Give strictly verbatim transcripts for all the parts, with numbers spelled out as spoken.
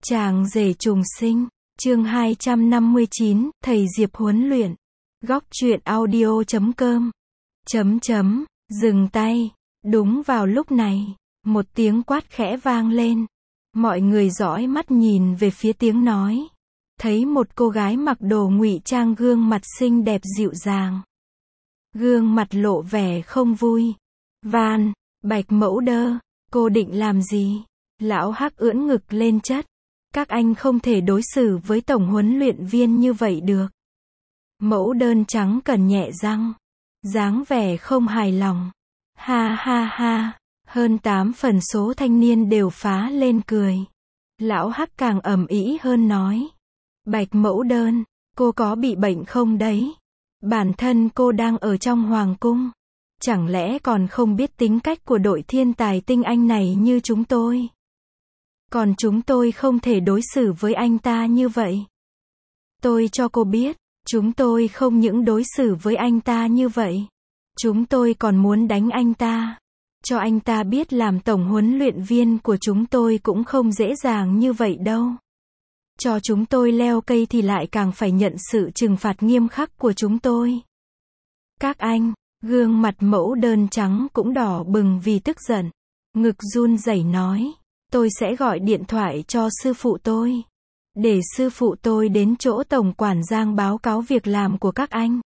Chàng rể trùng sinh, chương hai trăm năm mươi chín, thầy Diệp huấn luyện. Góc truyện audio chấm com. Chấm chấm, dừng tay. Đúng vào lúc này, một tiếng quát khẽ vang lên. Mọi người dõi mắt nhìn về phía tiếng nói. Thấy một cô gái mặc đồ ngụy trang, gương mặt xinh đẹp dịu dàng. Gương mặt lộ vẻ không vui. Van, Bạch Mẫu Đơ, cô định làm gì? Lão Hắc ưỡn ngực lên chất. Các anh không thể đối xử với tổng huấn luyện viên như vậy được. Mẫu Đơn trắng cẩn nhẹ răng. Dáng vẻ không hài lòng. Ha ha ha, hơn tám phần số thanh niên đều phá lên cười. Lão Hắc càng ầm ĩ hơn nói. Bạch Mẫu Đơn, cô có bị bệnh không đấy? Bản thân cô đang ở trong hoàng cung. Chẳng lẽ còn không biết tính cách của đội thiên tài tinh anh này như chúng tôi? Còn chúng tôi không thể đối xử với anh ta như vậy. Tôi cho cô biết, chúng tôi không những đối xử với anh ta như vậy. Chúng tôi còn muốn đánh anh ta. Cho anh ta biết làm tổng huấn luyện viên của chúng tôi cũng không dễ dàng như vậy đâu. Cho chúng tôi leo cây thì lại càng phải nhận sự trừng phạt nghiêm khắc của chúng tôi. Các anh, gương mặt Mẫu Đơn trắng cũng đỏ bừng vì tức giận. Ngực run rẩy nói. Tôi sẽ gọi điện thoại cho sư phụ tôi. Để sư phụ tôi đến chỗ tổng quản Giang báo cáo việc làm của các anh.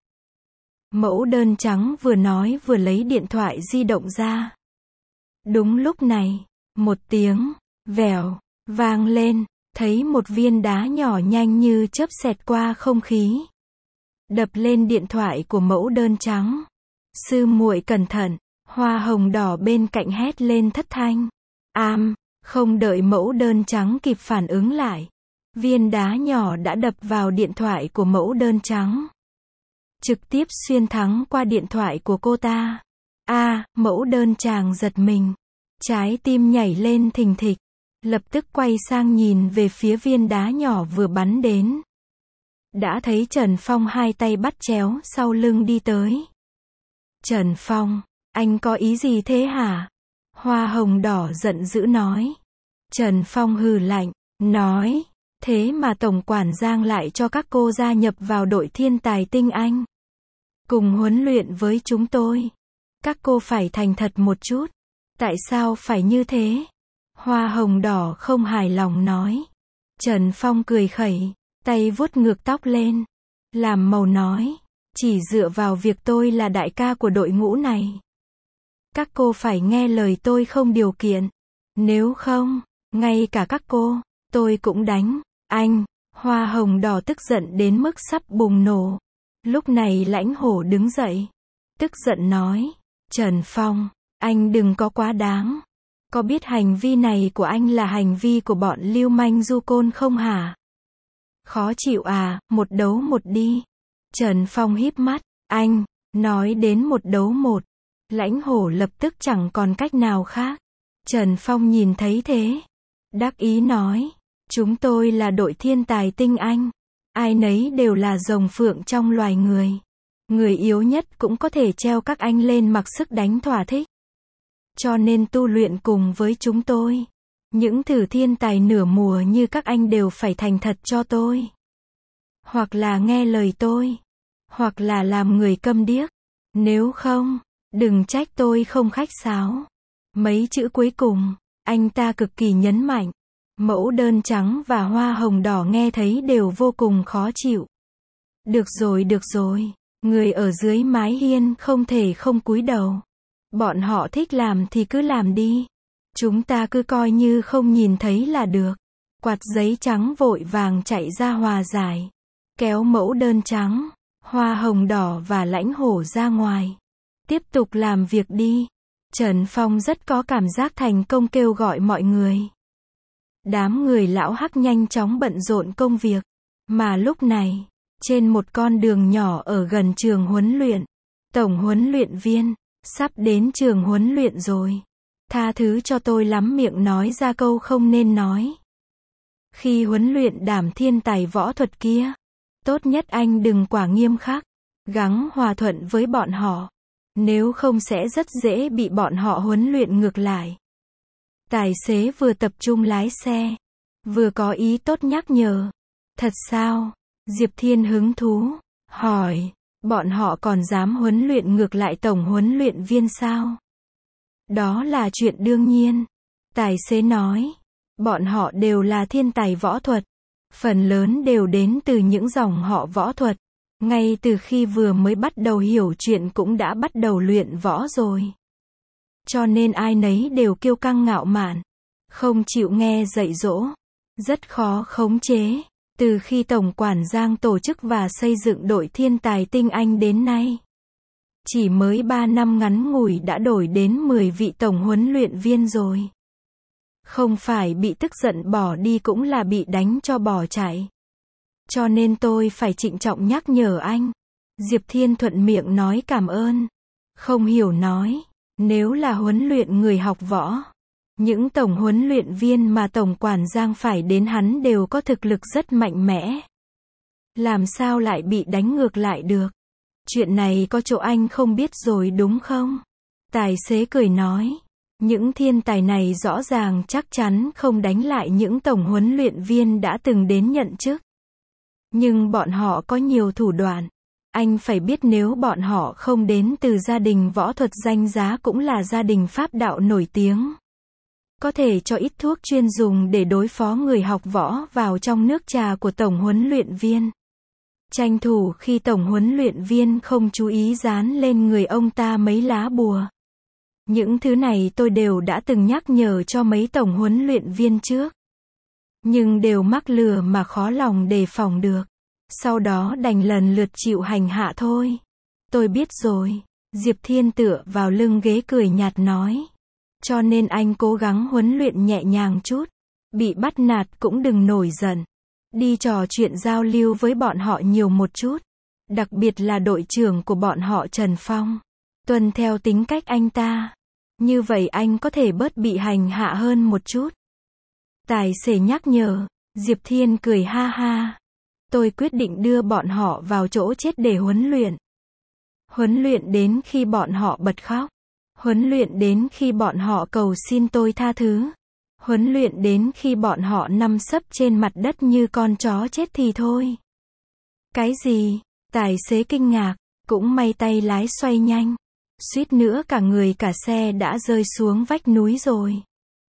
Mẫu Đơn trắng vừa nói vừa lấy điện thoại di động ra. Đúng lúc này, một tiếng, vèo, vang lên, thấy một viên đá nhỏ nhanh như chớp xẹt qua không khí. Đập lên điện thoại của Mẫu Đơn trắng. Sư muội cẩn thận, hoa hồng đỏ bên cạnh hét lên thất thanh. Am, không đợi Mẫu Đơn trắng kịp phản ứng lại. Viên đá nhỏ đã đập vào điện thoại của Mẫu Đơn trắng. Trực tiếp xuyên thẳng qua điện thoại của cô ta. A, à, Mẫu Đơn chàng giật mình. Trái tim nhảy lên thình thịch. Lập tức quay sang nhìn về phía viên đá nhỏ vừa bắn đến. Đã thấy Trần Phong hai tay bắt chéo sau lưng đi tới. Trần Phong, anh có ý gì thế hả? Hoa hồng đỏ giận dữ nói. Trần Phong hừ lạnh, nói. Thế mà tổng quản Giang lại cho các cô gia nhập vào đội thiên tài tinh anh. Cùng huấn luyện với chúng tôi. Các cô phải thành thật một chút. Tại sao phải như thế? Hoa hồng đỏ không hài lòng nói. Trần Phong cười khẩy, tay vuốt ngược tóc lên. Làm màu nói. Chỉ dựa vào việc tôi là đại ca của đội ngũ này. Các cô phải nghe lời tôi không điều kiện. Nếu không, ngay cả các cô, tôi cũng đánh. Anh, hoa hồng đỏ tức giận đến mức sắp bùng nổ. Lúc này Lãnh Hổ đứng dậy. Tức giận nói. Trần Phong, anh đừng có quá đáng. Có biết hành vi này của anh là hành vi của bọn lưu manh du côn không hả? Khó chịu à, một đấu một đi. Trần Phong híp mắt. Anh, nói đến một đấu một. Lãnh Hổ lập tức chẳng còn cách nào khác. Trần Phong nhìn thấy thế. Đắc ý nói. Chúng tôi là đội thiên tài tinh anh. Ai nấy đều là rồng phượng trong loài người. Người yếu nhất cũng có thể treo các anh lên mặc sức đánh thỏa thích. Cho nên tu luyện cùng với chúng tôi. Những thử thiên tài nửa mùa như các anh đều phải thành thật cho tôi. Hoặc là nghe lời tôi. Hoặc là làm người câm điếc. Nếu không, đừng trách tôi không khách sáo. Mấy chữ cuối cùng, anh ta cực kỳ nhấn mạnh. Mẫu Đơn trắng và hoa hồng đỏ nghe thấy đều vô cùng khó chịu. Được rồi được rồi, người ở dưới mái hiên không thể không cúi đầu. Bọn họ thích làm thì cứ làm đi. Chúng ta cứ coi như không nhìn thấy là được. Quạt giấy trắng vội vàng chạy ra hòa giải. Kéo Mẫu Đơn trắng, hoa hồng đỏ và Lãnh Hổ ra ngoài. Tiếp tục làm việc đi. Trần Phong rất có cảm giác thành công kêu gọi mọi người. Đám người lão Hắc nhanh chóng bận rộn công việc. Mà lúc này, trên một con đường nhỏ ở gần trường huấn luyện, tổng huấn luyện viên, sắp đến trường huấn luyện rồi. Tha thứ cho tôi lắm miệng nói ra câu không nên nói. Khi huấn luyện đám thiên tài võ thuật kia, tốt nhất anh đừng quá nghiêm khắc, gắng hòa thuận với bọn họ. Nếu không sẽ rất dễ bị bọn họ huấn luyện ngược lại. Tài xế vừa tập trung lái xe, vừa có ý tốt nhắc nhở. Thật sao? Diệp Thiên hứng thú, hỏi, bọn họ còn dám huấn luyện ngược lại tổng huấn luyện viên sao? Đó là chuyện đương nhiên. Tài xế nói, bọn họ đều là thiên tài võ thuật. Phần lớn đều đến từ những dòng họ võ thuật. Ngay từ khi vừa mới bắt đầu hiểu chuyện cũng đã bắt đầu luyện võ rồi. Cho nên ai nấy đều kiêu căng ngạo mạn, không chịu nghe dạy dỗ, rất khó khống chế. Từ khi Tổng quản Giang tổ chức và xây dựng đội thiên tài tinh anh đến nay, chỉ mới ba năm ngắn ngủi đã đổi đến mười vị tổng huấn luyện viên rồi. Không phải bị tức giận bỏ đi cũng là bị đánh cho bỏ chạy. Cho nên tôi phải trịnh trọng nhắc nhở anh. Diệp Thiên thuận miệng nói cảm ơn. Không hiểu nói, nếu là huấn luyện người học võ, những tổng huấn luyện viên mà Tổng quản Giang phải đến hắn đều có thực lực rất mạnh mẽ. Làm sao lại bị đánh ngược lại được? Chuyện này có chỗ anh không biết rồi đúng không? Tài xế cười nói, những thiên tài này rõ ràng chắc chắn không đánh lại những tổng huấn luyện viên đã từng đến nhận chức. Nhưng bọn họ có nhiều thủ đoạn. Anh phải biết nếu bọn họ không đến từ gia đình võ thuật danh giá cũng là gia đình pháp đạo nổi tiếng, có thể cho ít thuốc chuyên dùng để đối phó người học võ vào trong nước trà của tổng huấn luyện viên. Tranh thủ khi tổng huấn luyện viên không chú ý dán lên người ông ta mấy lá bùa. Những thứ này tôi đều đã từng nhắc nhở cho mấy tổng huấn luyện viên trước. Nhưng đều mắc lừa mà khó lòng đề phòng được. Sau đó đành lần lượt chịu hành hạ thôi. Tôi biết rồi. Diệp Thiên tựa vào lưng ghế cười nhạt nói. Cho nên anh cố gắng huấn luyện nhẹ nhàng chút. Bị bắt nạt cũng đừng nổi giận. Đi trò chuyện giao lưu với bọn họ nhiều một chút. Đặc biệt là đội trưởng của bọn họ Trần Phong. Tuân theo tính cách anh ta. Như vậy anh có thể bớt bị hành hạ hơn một chút. Tài xế nhắc nhở. Diệp Thiên cười ha ha. Tôi quyết định đưa bọn họ vào chỗ chết để huấn luyện. Huấn luyện đến khi bọn họ bật khóc. Huấn luyện đến khi bọn họ cầu xin tôi tha thứ. Huấn luyện đến khi bọn họ nằm sấp trên mặt đất như con chó chết thì thôi. Cái gì? Tài xế kinh ngạc, cũng may tay lái xoay nhanh. Suýt nữa cả người cả xe đã rơi xuống vách núi rồi.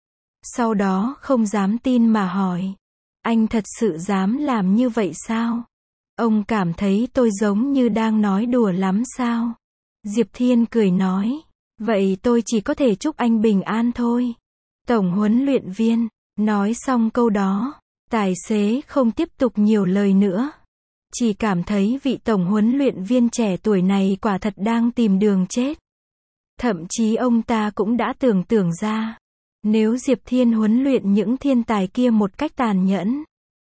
Sau đó không dám tin mà hỏi. Anh thật sự dám làm như vậy sao? Ông cảm thấy tôi giống như đang nói đùa lắm sao? Diệp Thiên cười nói. Vậy tôi chỉ có thể chúc anh bình an thôi. Tổng huấn luyện viên. Nói xong câu đó, tài xế không tiếp tục nhiều lời nữa. Chỉ cảm thấy vị tổng huấn luyện viên trẻ tuổi này quả thật đang tìm đường chết. Thậm chí ông ta cũng đã tưởng tượng ra. Nếu Diệp Thiên huấn luyện những thiên tài kia một cách tàn nhẫn,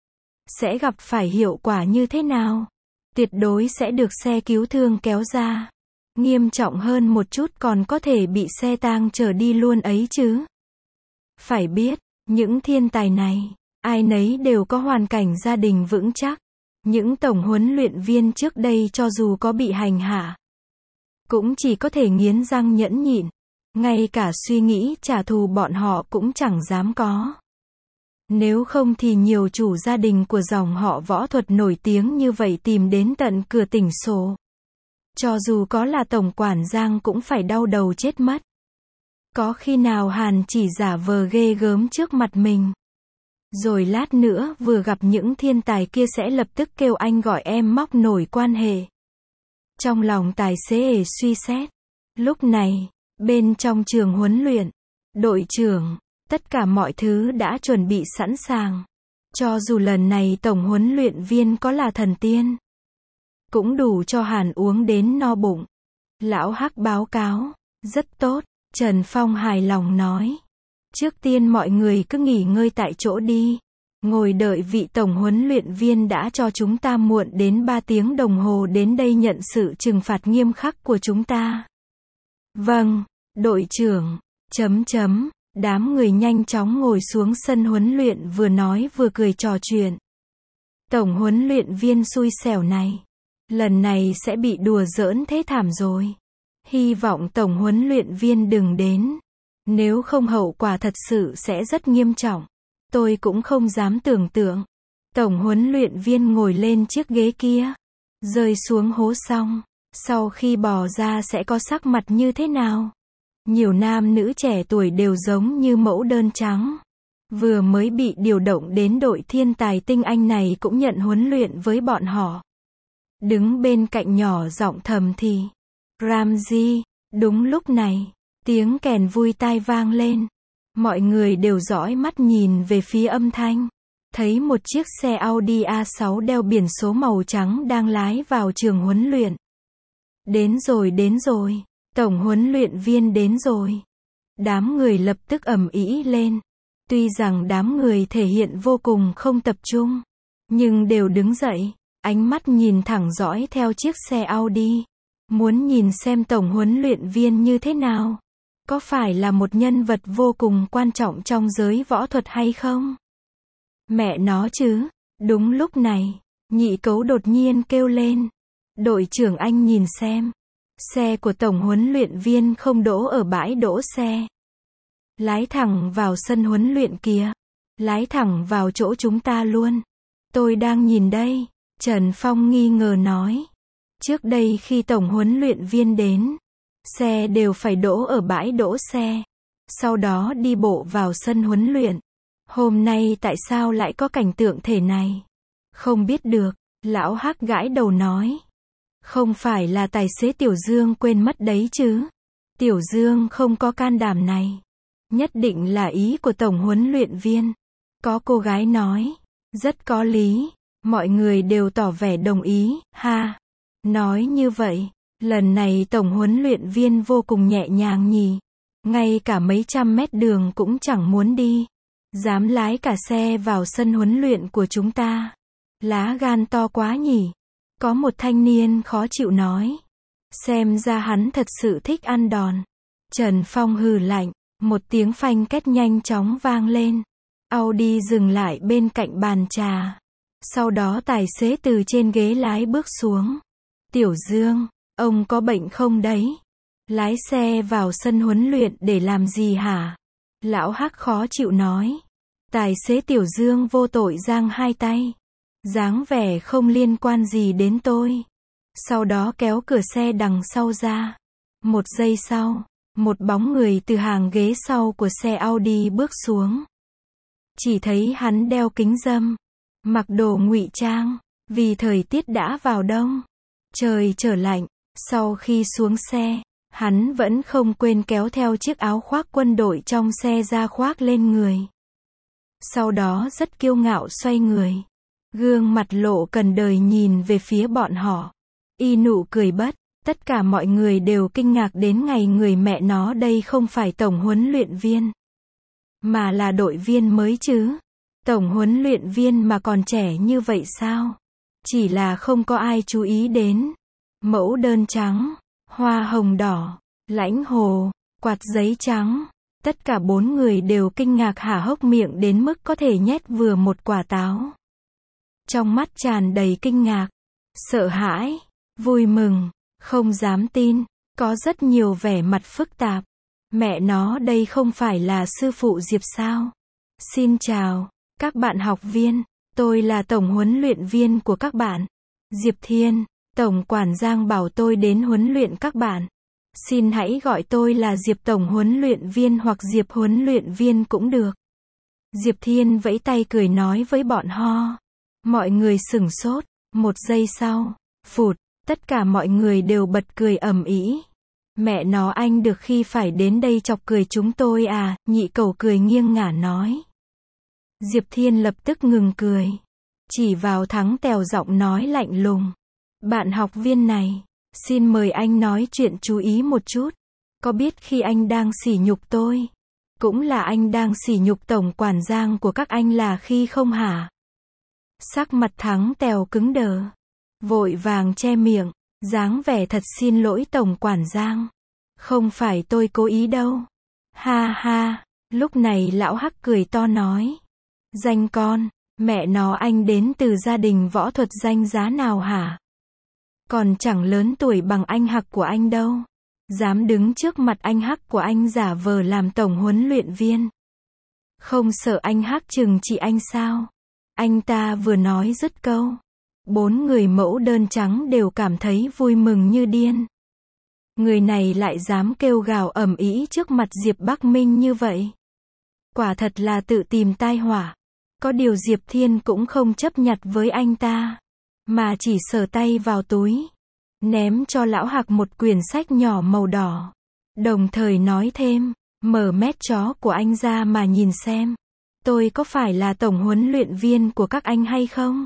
sẽ gặp phải hiệu quả như thế nào? Tuyệt đối sẽ được xe cứu thương kéo ra. Nghiêm trọng hơn một chút còn có thể bị xe tang chở đi luôn ấy chứ. Phải biết, những thiên tài này, ai nấy đều có hoàn cảnh gia đình vững chắc. Những tổng huấn luyện viên trước đây cho dù có bị hành hạ, cũng chỉ có thể nghiến răng nhẫn nhịn. Ngay cả suy nghĩ trả thù bọn họ cũng chẳng dám có. Nếu không thì nhiều chủ gia đình của dòng họ võ thuật nổi tiếng như vậy tìm đến tận cửa tỉnh sổ. Cho dù có là tổng quản Giang cũng phải đau đầu chết mất. Có khi nào Hàn chỉ giả vờ ghê gớm trước mặt mình. Rồi lát nữa vừa gặp những thiên tài kia sẽ lập tức kêu anh gọi em móc nổi quan hệ. Trong lòng tài xế ề suy xét. Lúc này, bên trong trường huấn luyện, đội trưởng, tất cả mọi thứ đã chuẩn bị sẵn sàng. Cho dù lần này tổng huấn luyện viên có là thần tiên, cũng đủ cho Hàn uống đến no bụng. Lão Hắc báo cáo, rất tốt, Trần Phong hài lòng nói. Trước tiên mọi người cứ nghỉ ngơi tại chỗ đi. Ngồi đợi vị tổng huấn luyện viên đã cho chúng ta muộn đến ba tiếng đồng hồ đến đây nhận sự trừng phạt nghiêm khắc của chúng ta. Vâng, đội trưởng, chấm chấm, đám người nhanh chóng ngồi xuống sân huấn luyện vừa nói vừa cười trò chuyện. Tổng huấn luyện viên xui xẻo này, lần này sẽ bị đùa giỡn thế thảm rồi. Hy vọng tổng huấn luyện viên đừng đến, nếu không hậu quả thật sự sẽ rất nghiêm trọng. Tôi cũng không dám tưởng tượng. Tổng huấn luyện viên ngồi lên chiếc ghế kia, rơi xuống hố xong, sau khi bò ra sẽ có sắc mặt như thế nào? Nhiều nam nữ trẻ tuổi đều giống như mẫu đơn trắng. Vừa mới bị điều động đến đội thiên tài tinh anh này cũng nhận huấn luyện với bọn họ. Đứng bên cạnh nhỏ giọng thầm thì. Ramsey, đúng lúc này, tiếng kèn vui tai vang lên. Mọi người đều dõi mắt nhìn về phía âm thanh. Thấy một chiếc xe Audi a sáu đeo biển số màu trắng đang lái vào trường huấn luyện. Đến rồi đến rồi, tổng huấn luyện viên đến rồi. Đám người lập tức ầm ĩ lên. Tuy rằng đám người thể hiện vô cùng không tập trung, nhưng đều đứng dậy, ánh mắt nhìn thẳng dõi theo chiếc xe Audi. Muốn nhìn xem tổng huấn luyện viên như thế nào. Có phải là một nhân vật vô cùng quan trọng trong giới võ thuật hay không? Mẹ nó chứ. Đúng lúc này, nhị cấu đột nhiên kêu lên. Đội trưởng anh nhìn xem. Xe của tổng huấn luyện viên không đỗ ở bãi đỗ xe. Lái thẳng vào sân huấn luyện kìa. Lái thẳng vào chỗ chúng ta luôn. Tôi đang nhìn đây. Trần Phong nghi ngờ nói. Trước đây khi tổng huấn luyện viên đến, xe đều phải đỗ ở bãi đỗ xe. Sau đó đi bộ vào sân huấn luyện. Hôm nay tại sao lại có cảnh tượng thể này? Không biết được, lão Hắc gãi đầu nói. Không phải là tài xế Tiểu Dương quên mất đấy chứ. Tiểu Dương không có can đảm này. Nhất định là ý của tổng huấn luyện viên. Có cô gái nói. Rất có lý. Mọi người đều tỏ vẻ đồng ý, ha. Nói như vậy, lần này tổng huấn luyện viên vô cùng nhẹ nhàng nhỉ. Ngay cả mấy trăm mét đường cũng chẳng muốn đi. Dám lái cả xe vào sân huấn luyện của chúng ta. Lá gan to quá nhỉ. Có một thanh niên khó chịu nói. Xem ra hắn thật sự thích ăn đòn. Trần Phong hừ lạnh. Một tiếng phanh két nhanh chóng vang lên. Audi dừng lại bên cạnh bàn trà. Sau đó tài xế từ trên ghế lái bước xuống. Tiểu Dương, ông có bệnh không đấy? Lái xe vào sân huấn luyện để làm gì hả? Lão Hắc khó chịu nói. Tài xế Tiểu Dương vô tội giang hai tay. Dáng vẻ không liên quan gì đến tôi. Sau đó kéo cửa xe đằng sau ra. Một giây sau, một bóng người từ hàng ghế sau của xe Audi bước xuống. Chỉ thấy hắn đeo kính râm, mặc đồ ngụy trang, vì thời tiết đã vào đông. Trời trở lạnh, sau khi xuống xe, hắn vẫn không quên kéo theo chiếc áo khoác quân đội trong xe ra khoác lên người. Sau đó rất kiêu ngạo xoay người. Gương mặt lộ cần đời nhìn về phía bọn họ. Y nụ cười bất. Tất cả mọi người đều kinh ngạc đến ngày người mẹ nó đây không phải tổng huấn luyện viên. Mà là đội viên mới chứ. Tổng huấn luyện viên mà còn trẻ như vậy sao? Chỉ là không có ai chú ý đến. Mẫu đơn trắng, hoa hồng đỏ, lãnh hồ, quạt giấy trắng. Tất cả bốn người đều kinh ngạc há hốc miệng đến mức có thể nhét vừa một quả táo. Trong mắt tràn đầy kinh ngạc, sợ hãi, vui mừng, không dám tin, có rất nhiều vẻ mặt phức tạp. Mẹ nó đây không phải là sư phụ Diệp sao? Xin chào, các bạn học viên, tôi là tổng huấn luyện viên của các bạn. Diệp Thiên, tổng quản Giang bảo tôi đến huấn luyện các bạn. Xin hãy gọi tôi là Diệp tổng huấn luyện viên hoặc Diệp huấn luyện viên cũng được. Diệp Thiên vẫy tay cười nói với bọn họ. Mọi người sửng sốt, một giây sau, phụt, tất cả mọi người đều bật cười ầm ĩ. Mẹ nó anh được khi phải đến đây chọc cười chúng tôi à, nhị cẩu cười nghiêng ngả nói. Diệp Thiên lập tức ngừng cười. Chỉ vào Thắng Tèo giọng nói lạnh lùng. Bạn học viên này, xin mời anh nói chuyện chú ý một chút. Có biết khi anh đang sỉ nhục tôi, cũng là anh đang sỉ nhục tổng quản Giang của các anh là khi không hả? Sắc mặt Thắng Tèo cứng đờ. Vội vàng che miệng, dáng vẻ thật xin lỗi tổng quản Giang. Không phải tôi cố ý đâu. Ha ha, lúc này lão Hắc cười to nói. Danh con, mẹ nó anh đến từ gia đình võ thuật danh giá nào hả? Còn chẳng lớn tuổi bằng anh Hắc của anh đâu. Dám đứng trước mặt anh Hắc của anh giả vờ làm tổng huấn luyện viên. Không sợ anh Hắc trừng trị anh sao? Anh ta vừa nói dứt câu. Bốn người mẫu đơn trắng đều cảm thấy vui mừng như điên. Người này lại dám kêu gào ầm ĩ trước mặt Diệp Bắc Minh như vậy. Quả thật là tự tìm tai họa. Có điều Diệp Thiên cũng không chấp nhặt với anh ta, mà chỉ sờ tay vào túi, ném cho lão Hạc một quyển sách nhỏ màu đỏ. Đồng thời nói thêm, mở mét chó của anh ra mà nhìn xem. Tôi có phải là tổng huấn luyện viên của các anh hay không?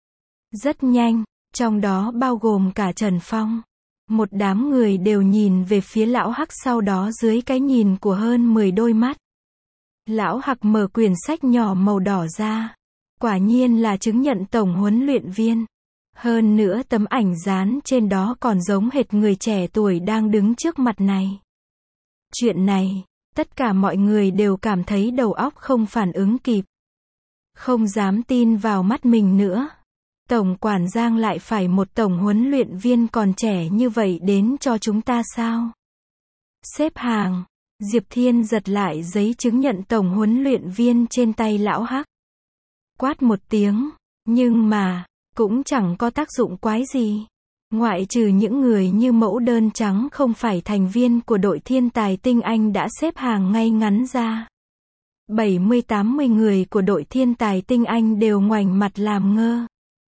Rất nhanh, trong đó bao gồm cả Trần Phong. Một đám người đều nhìn về phía lão Hắc, sau đó dưới cái nhìn của hơn mười đôi mắt. Lão Hạc mở quyển sách nhỏ màu đỏ ra. Quả nhiên là chứng nhận tổng huấn luyện viên. Hơn nữa tấm ảnh dán trên đó còn giống hệt người trẻ tuổi đang đứng trước mặt này. Chuyện này, tất cả mọi người đều cảm thấy đầu óc không phản ứng kịp. Không dám tin vào mắt mình nữa. Tổng quản Giang lại phải một tổng huấn luyện viên còn trẻ như vậy đến cho chúng ta sao? Xếp hàng. Diệp Thiên giật lại giấy chứng nhận tổng huấn luyện viên trên tay lão Hắc. Quát một tiếng. Nhưng mà, cũng chẳng có tác dụng quái gì. Ngoại trừ những người như mẫu đơn trắng không phải thành viên của đội thiên tài tinh anh đã xếp hàng ngay ngắn ra. bảy mươi tám mươi người của đội thiên tài tinh anh đều ngoảnh mặt làm ngơ.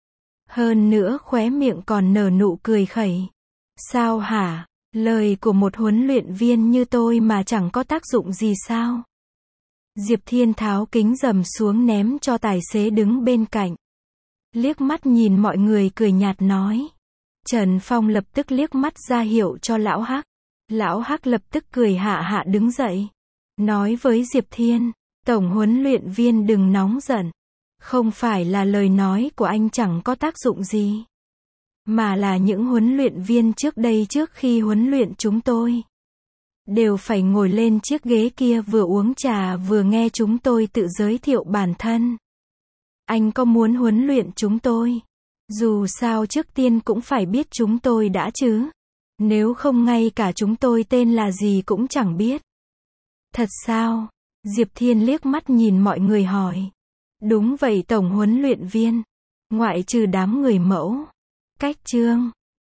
Hơn nữa khóe miệng còn nở nụ cười khẩy. Sao hả? Lời của một huấn luyện viên như tôi mà chẳng có tác dụng gì sao? Diệp Thiên tháo kính rầm xuống ném cho tài xế đứng bên cạnh. Liếc mắt nhìn mọi người cười nhạt nói. Trần Phong lập tức liếc mắt ra hiệu cho lão Hắc. Lão Hắc lập tức cười hạ hạ đứng dậy. Nói với Diệp Thiên, tổng huấn luyện viên đừng nóng giận. Không phải là lời nói của anh chẳng có tác dụng gì, mà là những huấn luyện viên trước đây trước khi huấn luyện chúng tôi đều phải ngồi lên chiếc ghế kia vừa uống trà vừa nghe chúng tôi tự giới thiệu bản thân. Anh có muốn huấn luyện chúng tôi? Dù sao trước tiên cũng phải biết chúng tôi đã chứ. Nếu không ngay cả chúng tôi tên là gì cũng chẳng biết. Thật sao? Diệp Thiên liếc mắt nhìn mọi người hỏi. Đúng vậy tổng huấn luyện viên. Ngoại trừ đám người mẫu. Cách chương